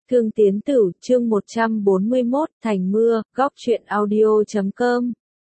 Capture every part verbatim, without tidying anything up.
Thương Tiến Tửu, chương một trăm bốn mươi mốt, Thành Mưa, góc truyện audio chấm com.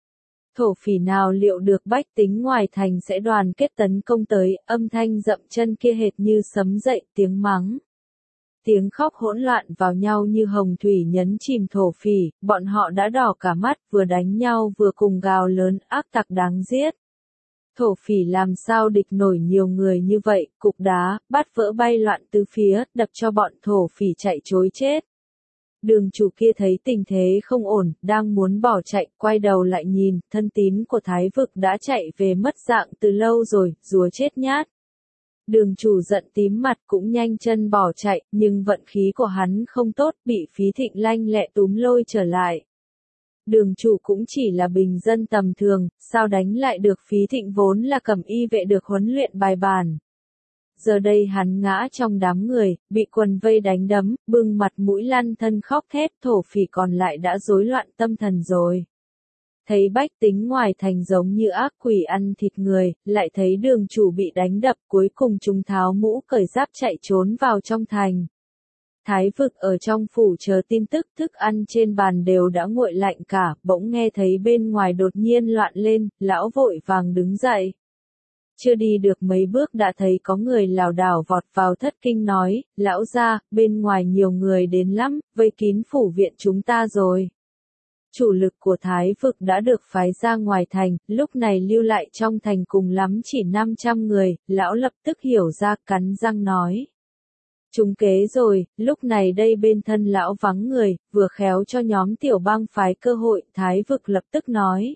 Thổ phỉ nào liệu được bách tính ngoài thành sẽ đoàn kết tấn công tới, âm thanh dậm chân kia hệt như sấm dậy, tiếng mắng. Tiếng khóc hỗn loạn vào nhau như hồng thủy nhấn chìm thổ phỉ, bọn họ đã đỏ cả mắt, vừa đánh nhau vừa cùng gào lớn, ác tặc đáng giết. Thổ phỉ làm sao địch nổi nhiều người như vậy, cục đá, bát vỡ bay loạn tứ phía, đập cho bọn thổ phỉ chạy trối chết. Đường chủ kia thấy tình thế không ổn, đang muốn bỏ chạy, quay đầu lại nhìn, thân tín của Thái Vực đã chạy về mất dạng từ lâu rồi, rùa chết nhát. Đường chủ giận tím mặt cũng nhanh chân bỏ chạy, nhưng vận khí của hắn không tốt, bị Phí Thịnh lanh lẹ túm lôi trở lại. Đường chủ cũng chỉ là bình dân tầm thường, sao đánh lại được Phí Thịnh vốn là cầm y vệ được huấn luyện bài bản. Giờ đây hắn ngã trong đám người, bị quần vây đánh đấm, bưng mặt mũi lăn thân khóc thét, thổ phỉ còn lại đã rối loạn tâm thần rồi. Thấy bách tính ngoài thành giống như ác quỷ ăn thịt người, lại thấy đường chủ bị đánh đập, cuối cùng chúng tháo mũ cởi giáp chạy trốn vào trong thành. Thái Vực ở trong phủ chờ tin tức, thức ăn trên bàn đều đã nguội lạnh cả, bỗng nghe thấy bên ngoài đột nhiên loạn lên, lão vội vàng đứng dậy. Chưa đi được mấy bước đã thấy có người lảo đảo vọt vào thất kinh nói, lão gia, bên ngoài nhiều người đến lắm, vây kín phủ viện chúng ta rồi. Chủ lực của Thái Vực đã được phái ra ngoài thành, lúc này lưu lại trong thành cùng lắm chỉ năm trăm người, lão lập tức hiểu ra, cắn răng nói. Trúng kế rồi, lúc này đây bên thân lão vắng người, vừa khéo cho nhóm tiểu bang phái cơ hội, Thái Vực lập tức nói.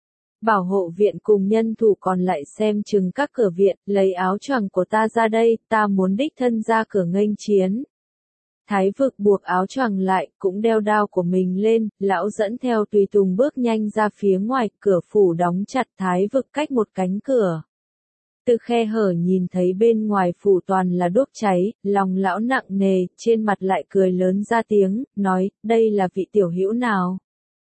Bảo hộ viện cùng nhân thủ còn lại xem chừng các cửa viện, lấy áo choàng của ta ra đây, ta muốn đích thân ra cửa nghênh chiến. Thái Vực buộc áo choàng lại, cũng đeo đao của mình lên, lão dẫn theo tùy tùng bước nhanh ra phía ngoài, cửa phủ đóng chặt, Thái Vực cách một cánh cửa. Từ khe hở nhìn thấy bên ngoài phủ toàn là đốt cháy, lòng lão nặng nề, trên mặt lại cười lớn ra tiếng, nói, đây là vị tiểu hữu nào?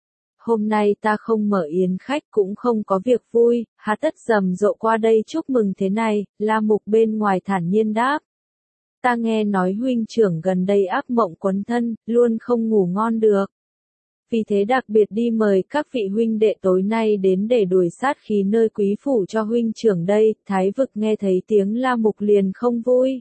Hôm nay ta không mở yến khách cũng không có việc vui, hà tất rầm rộ qua đây chúc mừng thế này, La Mục bên ngoài thản nhiên đáp. Ta nghe nói huynh trưởng gần đây ác mộng quấn thân, luôn không ngủ ngon được. Vì thế đặc biệt đi mời các vị huynh đệ tối nay đến để đuổi sát khí nơi quý phủ cho huynh trưởng đây, Thái Vực nghe thấy tiếng La Mục liền không vui.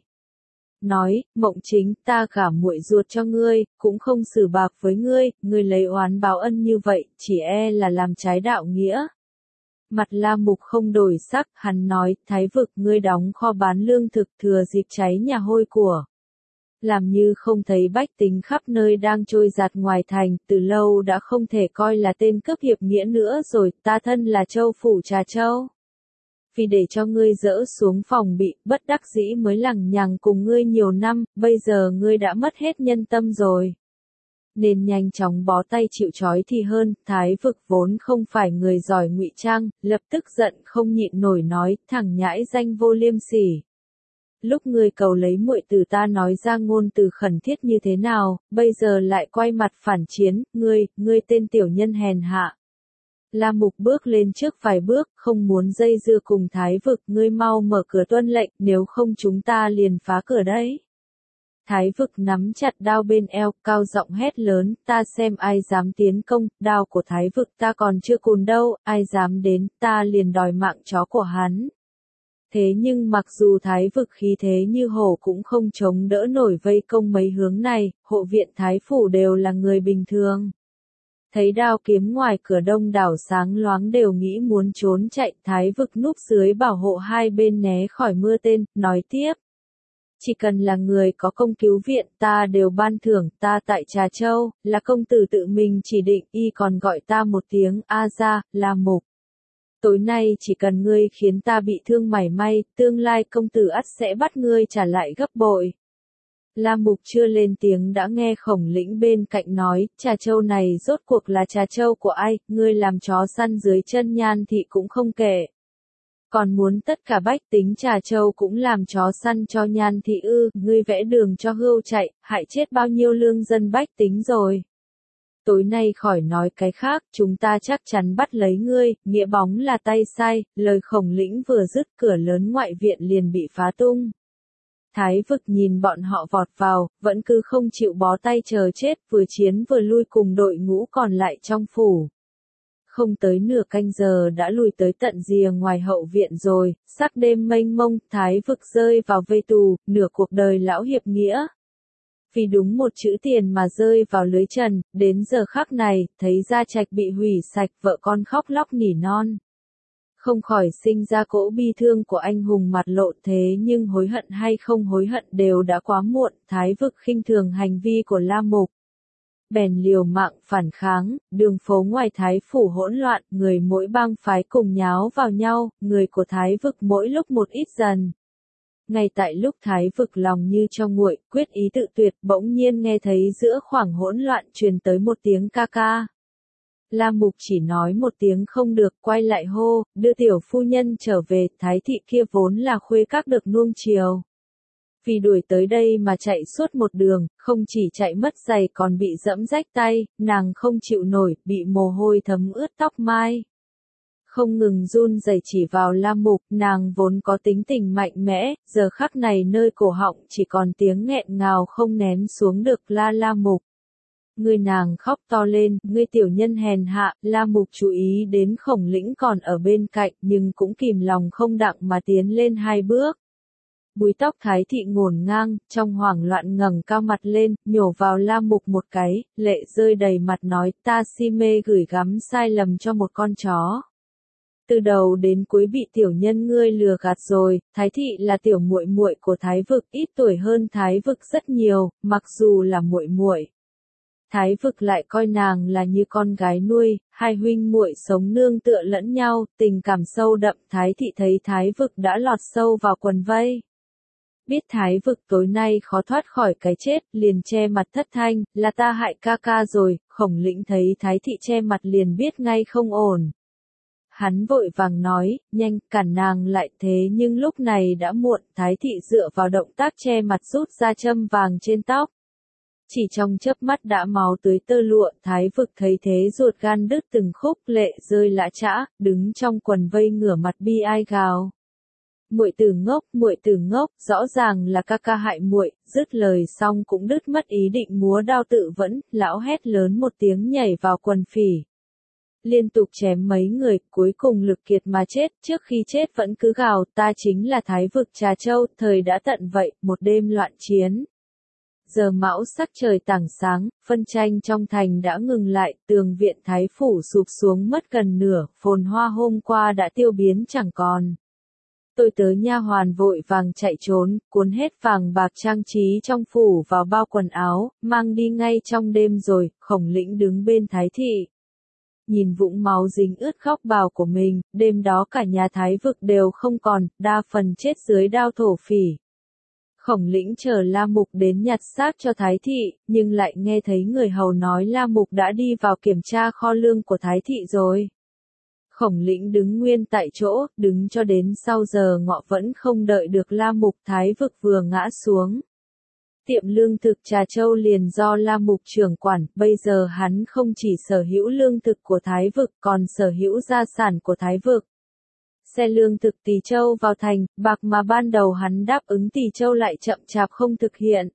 Nói, Mộng Chính, ta gả muội ruột cho ngươi, cũng không xử bạc với ngươi, ngươi lấy oán báo ân như vậy, chỉ e là làm trái đạo nghĩa. Mặt La Mục không đổi sắc, hắn nói, Thái Vực ngươi đóng kho bán lương thực thừa dịp cháy nhà hôi của. Làm như không thấy bách tính khắp nơi đang trôi giạt ngoài thành, từ lâu đã không thể coi là tên cướp hiệp nghĩa nữa rồi, ta thân là Châu Phủ Trà Châu. Vì để cho ngươi dỡ xuống phòng bị, bất đắc dĩ mới lằng nhằng cùng ngươi nhiều năm, bây giờ ngươi đã mất hết nhân tâm rồi. Nên nhanh chóng bó tay chịu trói thì hơn, Thái Vực vốn không phải người giỏi ngụy trang, lập tức giận không nhịn nổi nói, thằng nhãi danh vô liêm sỉ. Lúc ngươi cầu lấy muội từ ta nói ra ngôn từ khẩn thiết như thế nào, bây giờ lại quay mặt phản chiến, ngươi, ngươi tên tiểu nhân hèn hạ. La Mục bước lên trước vài bước, không muốn dây dưa cùng Thái Vực, ngươi mau mở cửa tuân lệnh, nếu không chúng ta liền phá cửa đấy. Thái Vực nắm chặt đao bên eo, cao giọng hét lớn, ta xem ai dám tiến công, đao của Thái Vực ta còn chưa cùn đâu, ai dám đến, ta liền đòi mạng chó của hắn. Thế nhưng mặc dù Thái Vực khí thế như hổ cũng không chống đỡ nổi vây công mấy hướng này, hộ viện Thái Phủ đều là người bình thường. Thấy đao kiếm ngoài cửa đông đảo sáng loáng đều nghĩ muốn trốn chạy, Thái Vực núp dưới bảo hộ hai bên né khỏi mưa tên, nói tiếp. Chỉ cần là người có công cứu viện ta đều ban thưởng, ta tại Trà Châu, là công tử tự mình chỉ định, y còn gọi ta một tiếng, a ra, La Mục. Tối nay chỉ cần ngươi khiến ta bị thương mảy may, tương lai công tử ắt sẽ bắt ngươi trả lại gấp bội. La Mục chưa lên tiếng đã nghe Khổng Lĩnh bên cạnh nói, Trà Châu này rốt cuộc là Trà Châu của ai, ngươi làm chó săn dưới chân Nhan thị cũng không kể. Còn muốn tất cả bách tính Trà Châu cũng làm chó săn cho Nhan thị ư, ngươi vẽ đường cho hươu chạy, hại chết bao nhiêu lương dân bách tính rồi. Tối nay khỏi nói cái khác, chúng ta chắc chắn bắt lấy ngươi, nghĩa bóng là tay sai, lời Khổng Lĩnh vừa dứt cửa lớn ngoại viện liền bị phá tung. Thái Vực nhìn bọn họ vọt vào, vẫn cứ không chịu bó tay chờ chết, vừa chiến vừa lui cùng đội ngũ còn lại trong phủ. Không tới nửa canh giờ đã lùi tới tận rìa ngoài hậu viện rồi, sắc đêm mênh mông, Thái Vực rơi vào vây tù, nửa cuộc đời lão hiệp nghĩa. Vì đúng một chữ tiền mà rơi vào lưới trần, đến giờ khắc này, thấy gia trạch bị hủy sạch, vợ con khóc lóc nỉ non. Không khỏi sinh ra cỗ bi thương của anh hùng mặt lộ, thế nhưng hối hận hay không hối hận đều đã quá muộn. Thái Vực khinh thường hành vi của La Mục, bèn liều mạng phản kháng, đường phố ngoài Thái phủ hỗn loạn, người mỗi bang phái cùng nháo vào nhau, người của Thái Vực mỗi lúc một ít dần. Ngay tại lúc Thái Vực lòng như cho nguội, quyết ý tự tuyệt, bỗng nhiên nghe thấy giữa khoảng hỗn loạn truyền tới một tiếng ca ca. La Mục chỉ nói một tiếng không được, quay lại hô, đưa tiểu phu nhân trở về. Thái thị kia vốn là khuê các được nuông chiều. Vì đuổi tới đây mà chạy suốt một đường, không chỉ chạy mất giày còn bị dẫm rách tay, nàng không chịu nổi, bị mồ hôi thấm ướt tóc mai. Không ngừng run rẩy chỉ vào La Mục, nàng vốn có tính tình mạnh mẽ, giờ khắc này nơi cổ họng chỉ còn tiếng nghẹn ngào không nén xuống được. La La Mục. Người nàng khóc to lên, ngươi tiểu nhân hèn hạ. La Mục chú ý đến Khổng Lĩnh còn ở bên cạnh, nhưng cũng kìm lòng không đặng mà tiến lên hai bước. Búi tóc Thái thị ngổn ngang, trong hoảng loạn ngẩng cao mặt lên, nhổ vào La Mục một cái, lệ rơi đầy mặt nói, ta si mê gửi gắm sai lầm cho một con chó. Từ đầu đến cuối bị tiểu nhân ngươi lừa gạt rồi. Thái thị là tiểu muội muội của Thái Vực, ít tuổi hơn Thái Vực rất nhiều, mặc dù là muội muội, Thái Vực lại coi nàng là như con gái nuôi, hai huynh muội sống nương tựa lẫn nhau, tình cảm sâu đậm. Thái thị thấy Thái Vực đã lọt sâu vào quần vây, biết Thái Vực tối nay khó thoát khỏi cái chết, liền che mặt thất thanh, là ta hại ca ca rồi. Khổng Lĩnh thấy Thái thị che mặt liền biết ngay không ổn. Hắn vội vàng nói, nhanh, cản nàng lại, thế nhưng lúc này đã muộn. Thái thị dựa vào động tác che mặt rút ra châm vàng trên tóc. Chỉ trong chớp mắt đã máu tưới tơ lụa. Thái Vực thấy thế ruột gan đứt từng khúc, lệ rơi lã chã, đứng trong quần vây ngửa mặt bi ai gào. Muội tử ngốc, muội tử ngốc, rõ ràng là ca ca hại muội. Dứt lời xong cũng đứt mất ý định múa đao tự vẫn, lão hét lớn một tiếng nhảy vào quần phỉ. Liên tục chém mấy người, cuối cùng lực kiệt mà chết. Trước khi chết vẫn cứ gào, ta chính là Thái Vực Trà Châu. Thời đã tận vậy, một đêm loạn chiến. Giờ mão sắc trời tảng sáng, phân tranh trong thành đã ngừng lại, tường viện Thái phủ sụp xuống mất gần nửa, phồn hoa hôm qua đã tiêu biến chẳng còn. Tôi tớ nha hoàn vội vàng chạy trốn, cuốn hết vàng bạc trang trí trong phủ vào bao quần áo, mang đi ngay trong đêm rồi. Khổng Lĩnh đứng bên Thái thị, nhìn vũng máu dính ướt góc bào của mình. Đêm đó cả nhà Thái Vực đều không còn, đa phần chết dưới đao thổ phỉ. Khổng Lĩnh chờ La Mục đến nhặt xác cho Thái thị, nhưng lại nghe thấy người hầu nói La Mục đã đi vào kiểm tra kho lương của Thái thị rồi. Khổng Lĩnh đứng nguyên tại chỗ, đứng cho đến sau giờ ngọ vẫn không đợi được La Mục. Thái Vực vừa ngã xuống, tiệm lương thực Trà Châu liền do La Mục trưởng quản, bây giờ hắn không chỉ sở hữu lương thực của Thái Vực còn sở hữu gia sản của Thái Vực. Xe lương thực Tỳ Châu vào thành, bạc mà ban đầu hắn đáp ứng Tỳ Châu lại chậm chạp không thực hiện.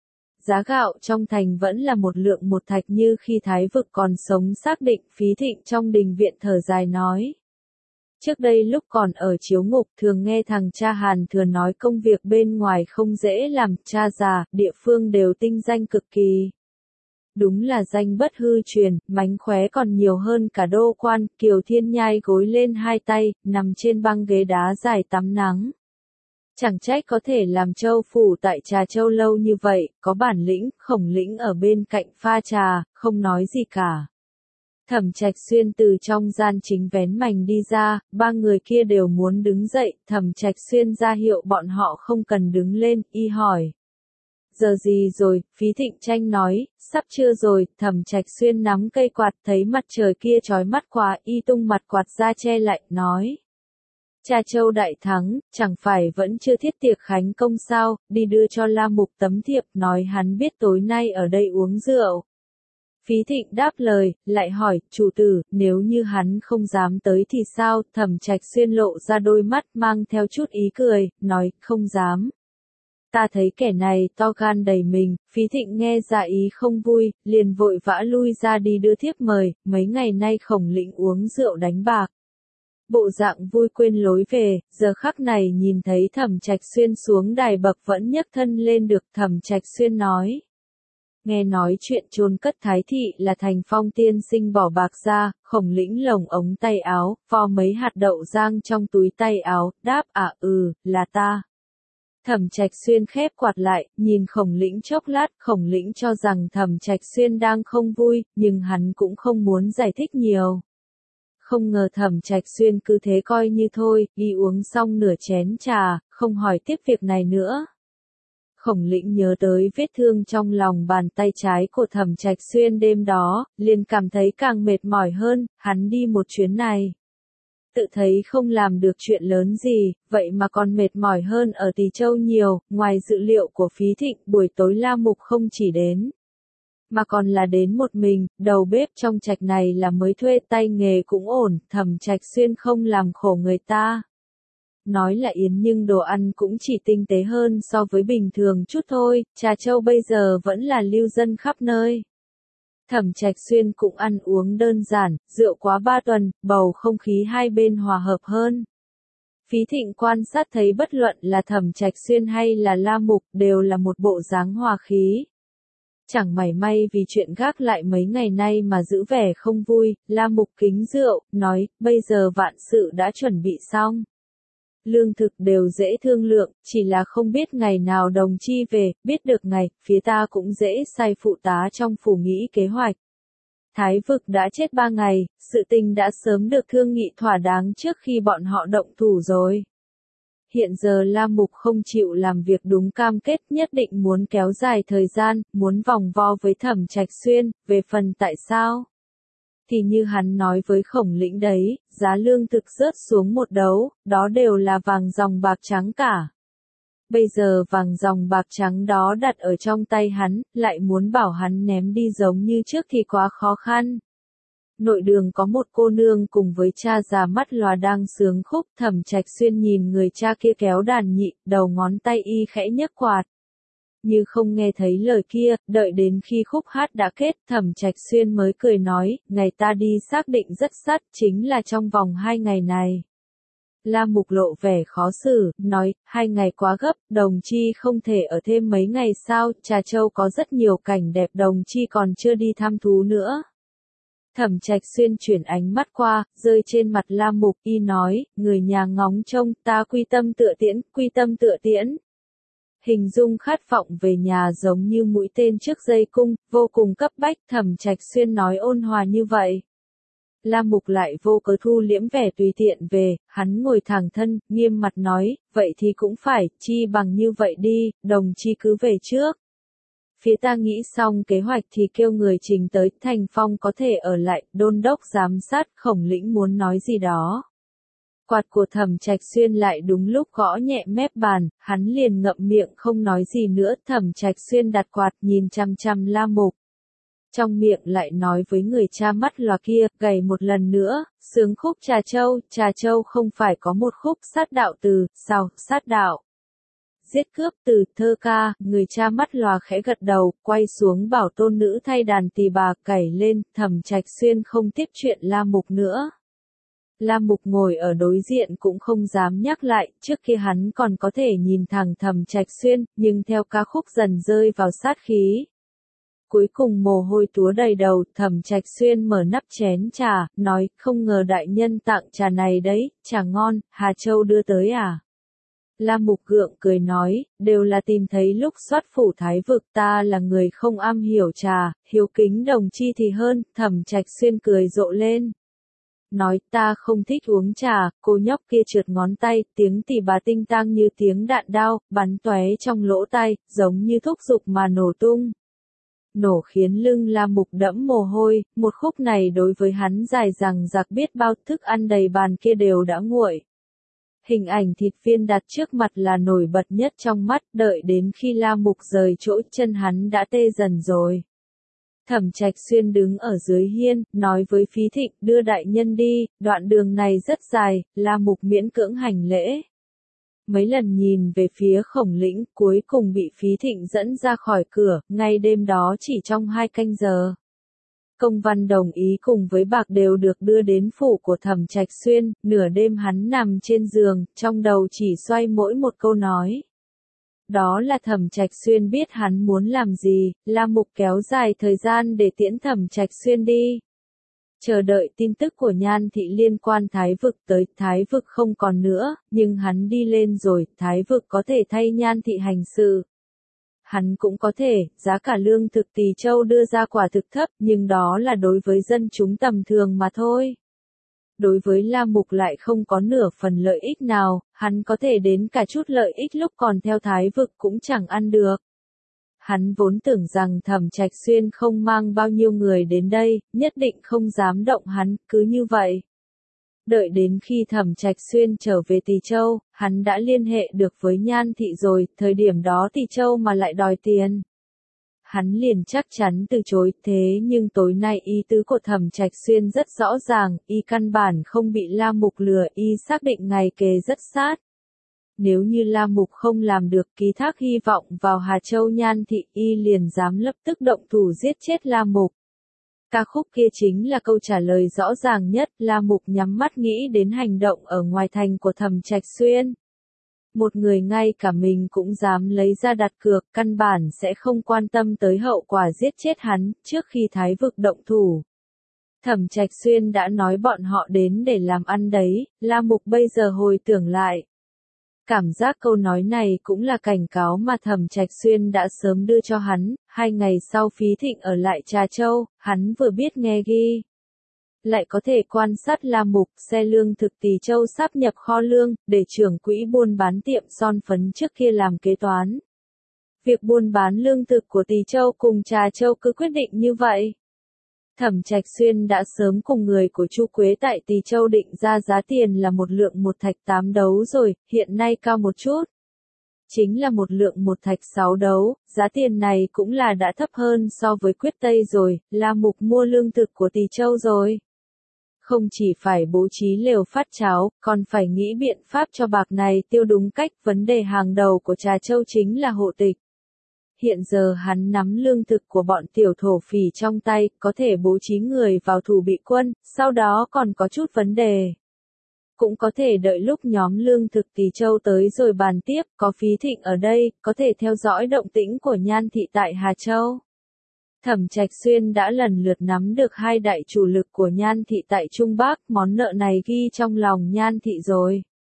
Giá gạo trong thành vẫn là một lượng một thạch như khi Thái Vực còn sống, xác định. Phí Thịnh trong đình viện thở dài nói. Trước đây lúc còn ở chiếu ngục thường nghe thằng cha Hàn Thừa nói công việc bên ngoài không dễ làm, cha già, địa phương đều tinh danh cực kỳ. Đúng là danh bất hư truyền, mánh khóe còn nhiều hơn cả đô quan. Kiều Thiên Nhai gối lên hai tay, nằm trên băng ghế đá dài tắm nắng. Chẳng trách có thể làm châu phủ tại Trà Châu lâu như vậy, có bản lĩnh. Khổng Lĩnh ở bên cạnh pha trà, không nói gì cả. Thẩm Trạch Xuyên từ trong gian chính vén mành đi ra, ba người kia đều muốn đứng dậy. Thẩm Trạch Xuyên ra hiệu bọn họ không cần đứng lên, y hỏi. Giờ gì rồi? Phí Thịnh Tranh nói, sắp trưa rồi. Thẩm Trạch Xuyên nắm cây quạt, thấy mặt trời kia chói mắt quá, y tung mặt quạt ra che lại, nói. Trà Châu đại thắng, chẳng phải vẫn chưa thiết tiệc khánh công sao, đi đưa cho La Mục tấm thiệp, nói hắn biết tối nay ở đây uống rượu. Phí Thịnh đáp lời, lại hỏi, chủ tử, nếu như hắn không dám tới thì sao? Thẩm Trạch Xuyên lộ ra đôi mắt mang theo chút ý cười, nói, không dám. Ta thấy kẻ này to gan đầy mình, Phí Thịnh nghe ra ý không vui, liền vội vã lui ra đi đưa thiếp mời, mấy ngày nay Khổng Lĩnh uống rượu đánh bạc. Bộ dạng vui quên lối về, giờ khắc này nhìn thấy Thẩm Trạch Xuyên xuống đài bậc vẫn nhấc thân lên được. Thẩm Trạch Xuyên nói. Nghe nói chuyện chôn cất Thái Thị là Thành Phong tiên sinh bỏ bạc ra, Khổng Lĩnh lồng ống tay áo, vo mấy hạt đậu rang trong túi tay áo, đáp à ừ, là ta. Thẩm Trạch Xuyên khép quạt lại, nhìn Khổng Lĩnh chốc lát, Khổng Lĩnh cho rằng Thẩm Trạch Xuyên đang không vui, nhưng hắn cũng không muốn giải thích nhiều. Không ngờ Thẩm Trạch Xuyên cứ thế coi như thôi, y uống xong nửa chén trà, không hỏi tiếp việc này nữa. Khổng Lĩnh nhớ tới vết thương trong lòng bàn tay trái của Thẩm Trạch Xuyên đêm đó, liền cảm thấy càng mệt mỏi hơn, hắn đi một chuyến này. Tự thấy không làm được chuyện lớn gì, vậy mà còn mệt mỏi hơn ở Tỳ Châu nhiều, ngoài dự liệu của Phí Thịnh buổi tối La Mục không chỉ đến. Mà còn là đến một mình, đầu bếp trong trạch này là mới thuê tay nghề cũng ổn, Thẩm Trạch Xuyên không làm khổ người ta. Nói là yến nhưng đồ ăn cũng chỉ tinh tế hơn so với bình thường chút thôi, Trà Châu bây giờ vẫn là lưu dân khắp nơi. Thẩm Trạch Xuyên cũng ăn uống đơn giản, rượu quá ba tuần, bầu không khí hai bên hòa hợp hơn. Phí Thịnh quan sát thấy bất luận là Thẩm Trạch Xuyên hay là La Mục đều là một bộ dáng hòa khí. Chẳng mảy may vì chuyện gác lại mấy ngày nay mà giữ vẻ không vui, La Mục kính rượu, nói, bây giờ vạn sự đã chuẩn bị xong. Lương thực đều dễ thương lượng, chỉ là không biết ngày nào đồng chi về, biết được ngày, phía ta cũng dễ sai phụ tá trong phủ nghĩ kế hoạch. Thái vực đã chết ba ngày, sự tình đã sớm được thương nghị thỏa đáng trước khi bọn họ động thủ rồi. Hiện giờ La Mục không chịu làm việc đúng cam kết, nhất định muốn kéo dài thời gian, muốn vòng vo với Thẩm Trạch Xuyên, về phần tại sao? Thì như hắn nói với Khổng Lĩnh đấy, giá lương thực rớt xuống một đấu, đó đều là vàng dòng bạc trắng cả. Bây giờ vàng dòng bạc trắng đó đặt ở trong tay hắn, lại muốn bảo hắn ném đi giống như trước thì quá khó khăn. Nội đường có một cô nương cùng với cha già mắt lòa đang sướng khúc, Thẩm Trạch Xuyên nhìn người cha kia kéo đàn nhị, đầu ngón tay y khẽ nhấc quạt. Như không nghe thấy lời kia, đợi đến khi khúc hát đã kết, Thẩm Trạch Xuyên mới cười nói, ngày ta đi xác định rất sát, chính là trong vòng hai ngày này. La Mục lộ vẻ khó xử, nói, hai ngày quá gấp, đồng chi không thể ở thêm mấy ngày sao, Trà Châu có rất nhiều cảnh đẹp, đồng chi còn chưa đi thăm thú nữa. Thẩm Trạch Xuyên chuyển ánh mắt qua, rơi trên mặt La Mục, y nói, người nhà ngóng trông, ta quy tâm tựa tiễn, quy tâm tựa tiễn. Hình dung khát vọng về nhà giống như mũi tên trước dây cung, vô cùng cấp bách, Thẩm Trạch Xuyên nói ôn hòa như vậy. La Mục lại vô cớ thu liễm vẻ tùy tiện về, hắn ngồi thẳng thân, nghiêm mặt nói, vậy thì cũng phải, chi bằng như vậy đi, đồng chi cứ về trước. Phía ta nghĩ xong kế hoạch thì kêu người trình tới, Thành Phong có thể ở lại, đôn đốc giám sát, Khổng Lĩnh muốn nói gì đó. Quạt của Thẩm Trạch Xuyên lại đúng lúc gõ nhẹ mép bàn, hắn liền ngậm miệng không nói gì nữa, Thẩm Trạch Xuyên đặt quạt nhìn chăm chăm La Mục. Trong miệng lại nói với người cha mắt lòa kia, gầy một lần nữa, sướng khúc Trà Châu, Trà Châu không phải có một khúc sát đạo từ, sao, sát đạo. Giết cướp từ, thơ ca, người cha mắt lòa khẽ gật đầu, quay xuống bảo tôn nữ thay đàn tỳ bà, cày lên, Thẩm Trạch Xuyên không tiếp chuyện La Mục nữa. La Mục ngồi ở đối diện cũng không dám nhắc lại, trước kia hắn còn có thể nhìn thẳng Thẩm Trạch Xuyên, nhưng theo ca khúc dần rơi vào sát khí. Cuối cùng mồ hôi túa đầy đầu, Thẩm Trạch Xuyên mở nắp chén trà, nói, không ngờ đại nhân tặng trà này đấy, trà ngon, Hà Châu đưa tới à? La Mục gượng cười nói, đều là tìm thấy lúc soát phủ Thái vực, ta là người không am hiểu trà, hiếu kính đồng chi thì hơn, Thẩm Trạch Xuyên cười rộ lên. Nói, ta không thích uống trà, cô nhóc kia trượt ngón tay, tiếng tỳ bà tinh tang như tiếng đạn đao, bắn tóe trong lỗ tai, giống như thúc giục mà nổ tung. Nổ khiến lưng La Mục đẫm mồ hôi, một khúc này đối với hắn dài dằng dặc biết bao, thức ăn đầy bàn kia đều đã nguội. Hình ảnh thịt viên đặt trước mặt là nổi bật nhất trong mắt, đợi đến khi La Mục rời chỗ, chân hắn đã tê dần rồi. Thẩm Trạch Xuyên đứng ở dưới hiên, nói với Phí Thịnh, đưa đại nhân đi, đoạn đường này rất dài, La Mục miễn cưỡng hành lễ. Mấy lần nhìn về phía Khổng Lĩnh, cuối cùng bị Phí Thịnh dẫn ra khỏi cửa, ngay đêm đó chỉ trong hai canh giờ. Công văn đồng ý cùng với bạc đều được đưa đến phủ của Thẩm Trạch Xuyên, nửa đêm hắn nằm trên giường, trong đầu chỉ xoay mỗi một câu nói. Đó là Thẩm Trạch Xuyên biết hắn muốn làm gì, La Mục kéo dài thời gian để tiễn Thẩm Trạch Xuyên đi. Chờ đợi tin tức của Nhan Thị liên quan Thái Vực tới, Thái Vực không còn nữa, nhưng hắn đi lên rồi, Thái Vực có thể thay Nhan Thị hành sự. Hắn cũng có thể, giá cả lương thực Tỳ Châu đưa ra quả thực thấp, nhưng đó là đối với dân chúng tầm thường mà thôi. Đối với La Mục lại không có nửa phần lợi ích nào, hắn có thể đến cả chút lợi ích lúc còn theo Thái Vực cũng chẳng ăn được. Hắn vốn tưởng rằng Thẩm Trạch Xuyên không mang bao nhiêu người đến đây, nhất định không dám động hắn, cứ như vậy. Đợi đến khi Thẩm Trạch Xuyên trở về Tỳ Châu, hắn đã liên hệ được với Nhan Thị rồi, thời điểm đó Tỳ Châu mà lại đòi tiền. Hắn liền chắc chắn từ chối, thế nhưng tối nay ý tứ của Thẩm Trạch Xuyên rất rõ ràng, y căn bản không bị La Mục lừa, y xác định ngày kề rất sát. Nếu như La Mục không làm được ký thác hy vọng vào Hà Châu Nhan Thị, y liền dám lập tức động thủ giết chết La Mục. Ca khúc kia chính là câu trả lời rõ ràng nhất, La Mục nhắm mắt nghĩ đến hành động ở ngoài thành của Thẩm Trạch Xuyên. Một người ngay cả mình cũng dám lấy ra đặt cược, căn bản sẽ không quan tâm tới hậu quả giết chết hắn, trước khi Thái Vực động thủ. Thẩm Trạch Xuyên đã nói bọn họ đến để làm ăn đấy, La Mục bây giờ hồi tưởng lại. Cảm giác câu nói này cũng là cảnh cáo mà Thẩm Trạch Xuyên đã sớm đưa cho hắn, hai ngày sau Phí Thịnh ở lại Trà Châu, hắn vừa biết nghe ghi. Lại có thể quan sát La Mục, xe lương thực Tỳ Châu sáp nhập kho lương, để trưởng quỹ buôn bán tiệm son phấn trước kia làm kế toán. Việc buôn bán lương thực của Tỳ Châu cùng Trà Châu cứ quyết định như vậy. Thẩm Trạch Xuyên đã sớm cùng người của Chu Quế tại Tỳ Châu định ra giá tiền là một lượng một thạch tám đấu rồi, hiện nay cao một chút. Chính là một lượng một thạch sáu đấu, giá tiền này cũng là đã thấp hơn so với Quyết Tây rồi, La Mục mua lương thực của Tỳ Châu rồi. Không chỉ phải bố trí lều phát cháo, còn phải nghĩ biện pháp cho bạc này tiêu đúng cách, vấn đề hàng đầu của Trà Châu chính là hộ tịch. Hiện giờ hắn nắm lương thực của bọn tiểu thổ phỉ trong tay, có thể bố trí người vào thủ bị quân, sau đó còn có chút vấn đề. Cũng có thể đợi lúc nhóm lương thực Tỳ Châu tới rồi bàn tiếp, có Phí Thịnh ở đây, có thể theo dõi động tĩnh của Nhan Thị tại Hà Châu. Thẩm Trạch Xuyên đã lần lượt nắm được hai đại chủ lực của Nhan Thị tại Trung Bắc, món nợ này ghi trong lòng Nhan Thị rồi.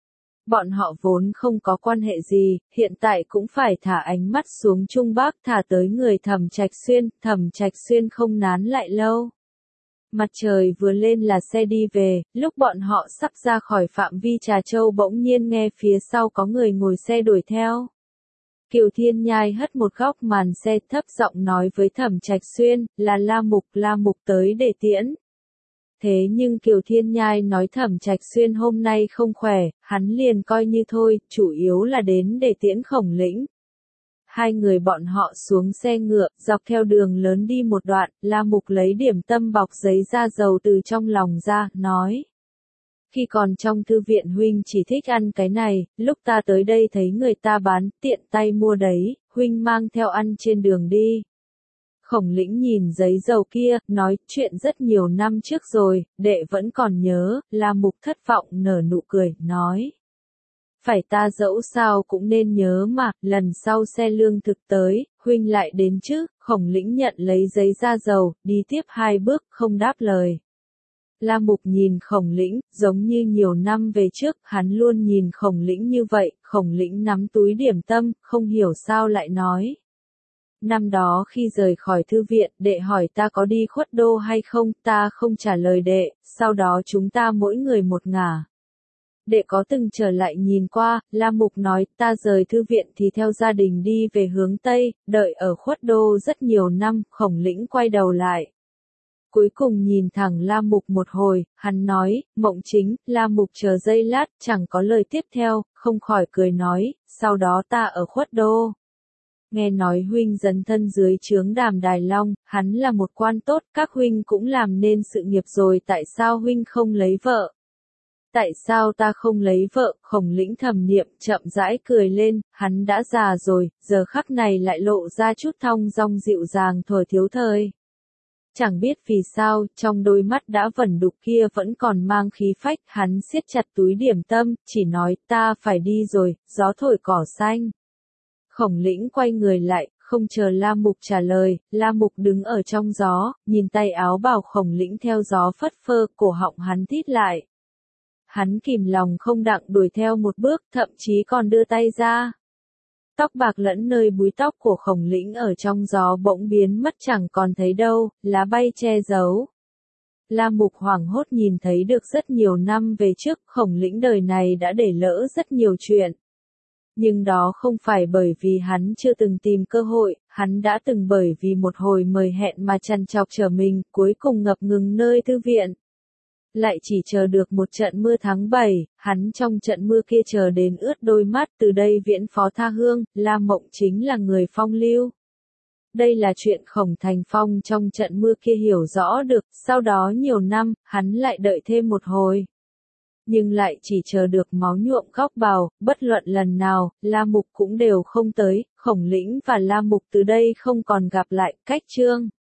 Bọn họ vốn không có quan hệ gì, hiện tại cũng phải thả ánh mắt xuống Trung Bắc thả tới người Thẩm Trạch Xuyên, Thẩm Trạch Xuyên không nán lại lâu. Mặt trời vừa lên là xe đi về, lúc bọn họ sắp ra khỏi phạm vi Trà Châu bỗng nhiên nghe phía sau có người ngồi xe đuổi theo. Kiều Thiên Nhai hất một góc màn xe thấp giọng nói với Thẩm Trạch Xuyên, là La Mục, La Mục tới để tiễn. Thế nhưng Kiều Thiên Nhai nói Thẩm Trạch Xuyên hôm nay không khỏe, hắn liền coi như thôi, chủ yếu là đến để tiễn Khổng Lĩnh. Hai người bọn họ xuống xe ngựa, dọc theo đường lớn đi một đoạn, La Mục lấy điểm tâm bọc giấy da dầu từ trong lòng ra, nói. Khi còn trong thư viện huynh chỉ thích ăn cái này, lúc ta tới đây thấy người ta bán, tiện tay mua đấy, huynh mang theo ăn trên đường đi. Khổng Lĩnh nhìn giấy dầu kia, nói chuyện rất nhiều năm trước rồi, đệ vẫn còn nhớ, La Mục thất vọng nở nụ cười, nói. Phải ta dẫu sao cũng nên nhớ mà, lần sau xe lương thực tới, huynh lại đến chứ, Khổng Lĩnh nhận lấy giấy da dầu, đi tiếp hai bước, không đáp lời. La Mục nhìn Khổng Lĩnh, giống như nhiều năm về trước, hắn luôn nhìn Khổng Lĩnh như vậy, Khổng Lĩnh nắm túi điểm tâm, không hiểu sao lại nói. Năm đó khi rời khỏi thư viện, đệ hỏi ta có đi Khuất Đô hay không, ta không trả lời đệ, sau đó chúng ta mỗi người một ngả. Đệ có từng trở lại nhìn qua, La Mục nói, ta rời thư viện thì theo gia đình đi về hướng Tây, đợi ở Khuất Đô rất nhiều năm, Khổng Lĩnh quay đầu lại. Cuối cùng nhìn thẳng La Mục một hồi, hắn nói, Mộng Chính, La Mục chờ giây lát, chẳng có lời tiếp theo, không khỏi cười nói, sau đó ta ở Khuất Đô. Nghe nói huynh dấn thân dưới trướng Đàm Đài Long, hắn là một quan tốt, các huynh cũng làm nên sự nghiệp rồi tại sao huynh không lấy vợ? tại sao ta không lấy vợ, Khổng Lĩnh thầm niệm chậm rãi cười lên, hắn đã già rồi, giờ khắc này lại lộ ra chút thong dong dịu dàng thuở thiếu thời. Chẳng biết vì sao, trong đôi mắt đã vẩn đục kia vẫn còn mang khí phách, hắn siết chặt túi điểm tâm, chỉ nói ta phải đi rồi, gió thổi cỏ xanh. Khổng Lĩnh quay người lại, không chờ La Mục trả lời, La Mục đứng ở trong gió, nhìn tay áo bào Khổng Lĩnh theo gió phất phơ, cổ họng hắn thít lại. Hắn kìm lòng không đặng đuổi theo một bước, thậm chí còn đưa tay ra. Tóc bạc lẫn nơi búi tóc của Khổng Lĩnh ở trong gió bỗng biến mất chẳng còn thấy đâu, lá bay che giấu. La Mục hoảng hốt nhìn thấy được rất nhiều năm về trước, Khổng Lĩnh đời này đã để lỡ rất nhiều chuyện. Nhưng đó không phải bởi vì hắn chưa từng tìm cơ hội, hắn đã từng bởi vì một hồi mời hẹn mà trằn trọc chờ mình, cuối cùng ngập ngừng nơi thư viện. Lại chỉ chờ được một trận mưa tháng bảy, hắn trong trận mưa kia chờ đến ướt đôi mắt, từ đây viễn phó tha hương, La Mộng chính là người phong lưu. Đây là chuyện Khổng Thành Phong trong trận mưa kia hiểu rõ được, sau đó nhiều năm, hắn lại đợi thêm một hồi. Nhưng lại chỉ chờ được máu nhuộm góc bào, bất luận lần nào, La Mục cũng đều không tới, Khổng Lĩnh và La Mục từ đây không còn gặp lại, cách chương.